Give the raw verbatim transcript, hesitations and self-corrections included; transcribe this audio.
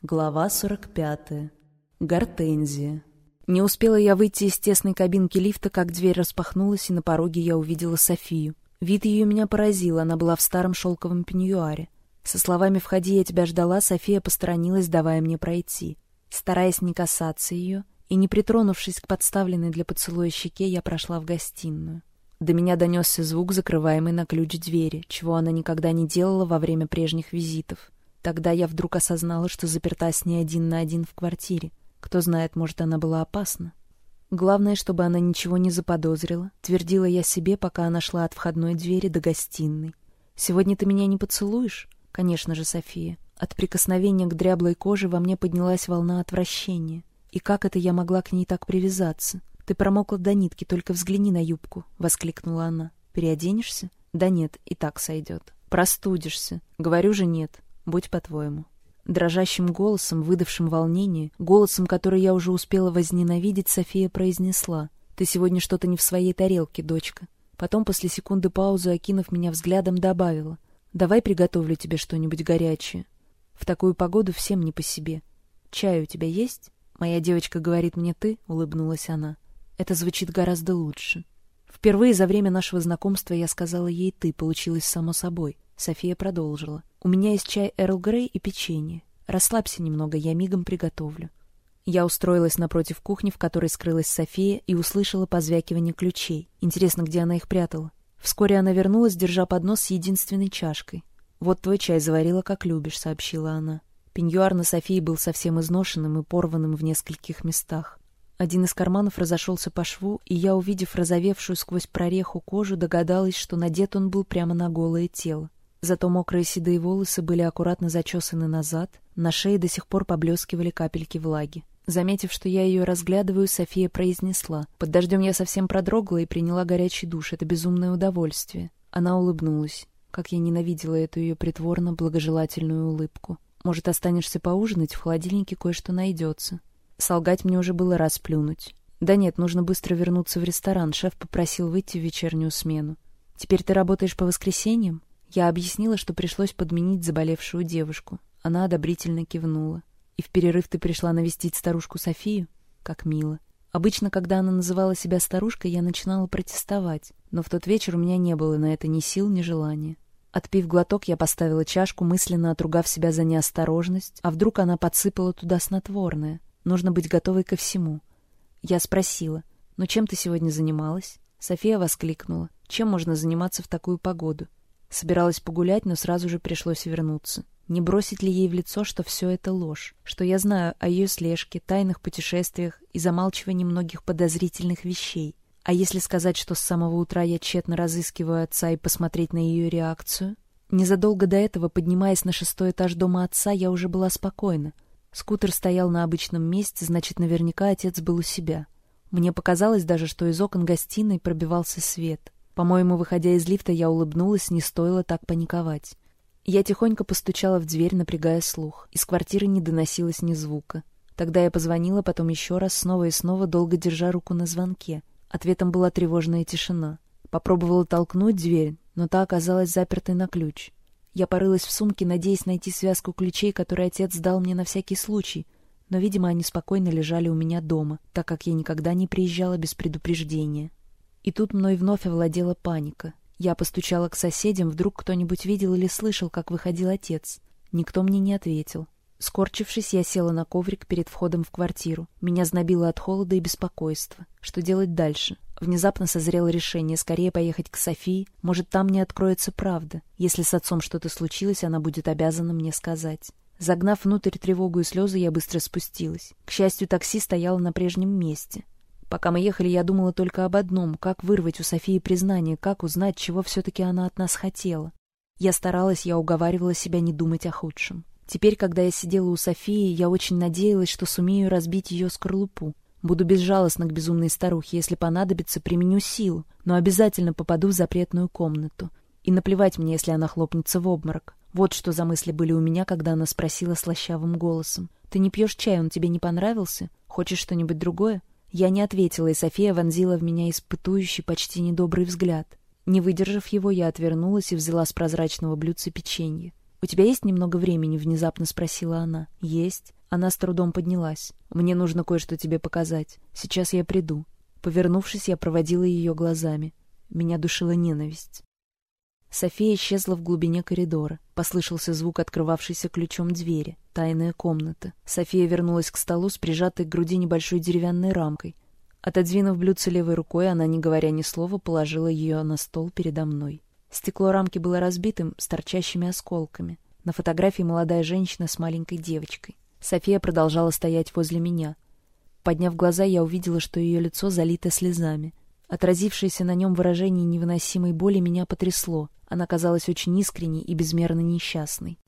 Глава сорок пятая. Гортензия. Не успела я выйти из тесной кабинки лифта, как дверь распахнулась, и на пороге я увидела Софию. Вид ее меня поразил, она была в старом шелковом пеньюаре. Со словами «входи, я тебя ждала», София посторонилась, давая мне пройти. Стараясь не касаться ее и не притронувшись к подставленной для поцелуя щеке, я прошла в гостиную. До меня донесся звук, закрываемой на ключ двери, чего она никогда не делала во время прежних визитов. Тогда я вдруг осознала, что заперта с ней один на один в квартире. Кто знает, может, она была опасна. Главное, чтобы она ничего не заподозрила, твердила я себе, пока она шла от входной двери до гостиной. «Сегодня ты меня не поцелуешь?» «Конечно же, София». От прикосновения к дряблой коже во мне поднялась волна отвращения. И как это я могла к ней так привязаться? «Ты промокла до нитки, только взгляни на юбку», — воскликнула она. «Переоденешься?» «Да нет, и так сойдет». «Простудишься». «Говорю же нет. Будь по-твоему». Дрожащим голосом, выдавшим волнение, голосом, который я уже успела возненавидеть, София произнесла: «Ты сегодня что-то не в своей тарелке, дочка». Потом, после секунды паузы, окинув меня взглядом, добавила: «Давай приготовлю тебе что-нибудь горячее. В такую погоду всем не по себе. Чай у тебя есть?» «Моя девочка говорит мне «ты», — улыбнулась она. «Это звучит гораздо лучше». Впервые за время нашего знакомства я сказала ей «ты», получилось само собой. София продолжила: «У меня есть чай Эрл Грей и печенье. Расслабься немного, я мигом приготовлю». Я устроилась напротив кухни, в которой скрылась София, и услышала позвякивание ключей. Интересно, где она их прятала? Вскоре она вернулась, держа поднос с единственной чашкой. «Вот твой чай, заварила, как любишь», — сообщила она. Пеньюар на Софии был совсем изношенным и порванным в нескольких местах. Один из карманов разошелся по шву, и я, увидев разовевшую сквозь прореху кожу, догадалась, что надет он был прямо на голое тело. Зато мокрые седые волосы были аккуратно зачесаны назад, на шее до сих пор поблескивали капельки влаги. Заметив, что я ее разглядываю, София произнесла: «Под дождем я совсем продрогла и приняла горячий душ. Это безумное удовольствие». Она улыбнулась. Как я ненавидела эту ее притворно-благожелательную улыбку. «Может, останешься поужинать? В холодильнике кое-что найдется». Солгать мне уже было раз плюнуть. «Да нет, нужно быстро вернуться в ресторан. Шеф попросил выйти в вечернюю смену». «Теперь ты работаешь по воскресеньям?» Я объяснила, что пришлось подменить заболевшую девушку. Она одобрительно кивнула. «И в перерыв ты пришла навестить старушку Софию? Как мило». Обычно, когда она называла себя старушкой, я начинала протестовать, но в тот вечер у меня не было на это ни сил, ни желания. Отпив глоток, я поставила чашку, мысленно отругав себя за неосторожность, а вдруг она подсыпала туда снотворное. Нужно быть готовой ко всему. Я спросила: «Ну чем ты сегодня занималась?» София воскликнула: «Чем можно заниматься в такую погоду?» Собиралась погулять, но сразу же пришлось вернуться. Не бросить ли ей в лицо, что все это ложь, что я знаю о ее слежке, тайных путешествиях и замалчивании многих подозрительных вещей? А если сказать, что с самого утра я тщетно разыскиваю отца, и посмотреть на ее реакцию? Незадолго до этого, поднимаясь на шестой этаж дома отца, я уже была спокойна. Скутер стоял на обычном месте, значит, наверняка отец был у себя. Мне показалось даже, что из окон гостиной пробивался свет. По-моему, выходя из лифта, я улыбнулась, не стоило так паниковать. Я тихонько постучала в дверь, напрягая слух. Из квартиры не доносилось ни звука. Тогда я позвонила, потом еще раз, снова и снова, долго держа руку на звонке. Ответом была тревожная тишина. Попробовала толкнуть дверь, но та оказалась запертой на ключ. Я порылась в сумке, надеясь найти связку ключей, которые отец дал мне на всякий случай, но, видимо, они спокойно лежали у меня дома, так как я никогда не приезжала без предупреждения. И тут мной вновь овладела паника. Я постучала к соседям, вдруг кто-нибудь видел или слышал, как выходил отец. Никто мне не ответил. Скорчившись, я села на коврик перед входом в квартиру. Меня знобило от холода и беспокойства. Что делать дальше? Внезапно созрело решение скорее поехать к Софии. Может, там мне откроется правда. Если с отцом что-то случилось, она будет обязана мне сказать. Загнав внутрь тревогу и слезы, я быстро спустилась. К счастью, такси стояло на прежнем месте. Пока мы ехали, я думала только об одном: как вырвать у Софии признание, как узнать, чего все-таки она от нас хотела. Я старалась, я уговаривала себя не думать о худшем. Теперь, когда я сидела у Софии, я очень надеялась, что сумею разбить ее скорлупу. Буду безжалостна к безумной старухе, если понадобится, применю силу, но обязательно попаду в запретную комнату. И наплевать мне, если она хлопнется в обморок. Вот что за мысли были у меня, когда она спросила слащавым голосом: «Ты не пьешь чай, он тебе не понравился? Хочешь что-нибудь другое?» Я не ответила, и София вонзила в меня испытующий, почти недобрый взгляд. Не выдержав его, я отвернулась и взяла с прозрачного блюдца печенье. «У тебя есть немного времени?» — внезапно спросила она. «Есть». Она с трудом поднялась. «Мне нужно кое-что тебе показать. Сейчас я приду». Повернувшись, я проводила ее глазами. Меня душила ненависть. София исчезла в глубине коридора. Послышался звук открывавшейся ключом двери. Тайная комната. София вернулась к столу с прижатой к груди небольшой деревянной рамкой. Отодвинув блюдце левой рукой, она, не говоря ни слова, положила ее на стол передо мной. Стекло рамки было разбитым, с торчащими осколками. На фотографии молодая женщина с маленькой девочкой. София продолжала стоять возле меня. Подняв глаза, я увидела, что ее лицо залито слезами. Отразившееся на нем выражение невыносимой боли меня потрясло. Она казалась очень искренней и безмерно несчастной.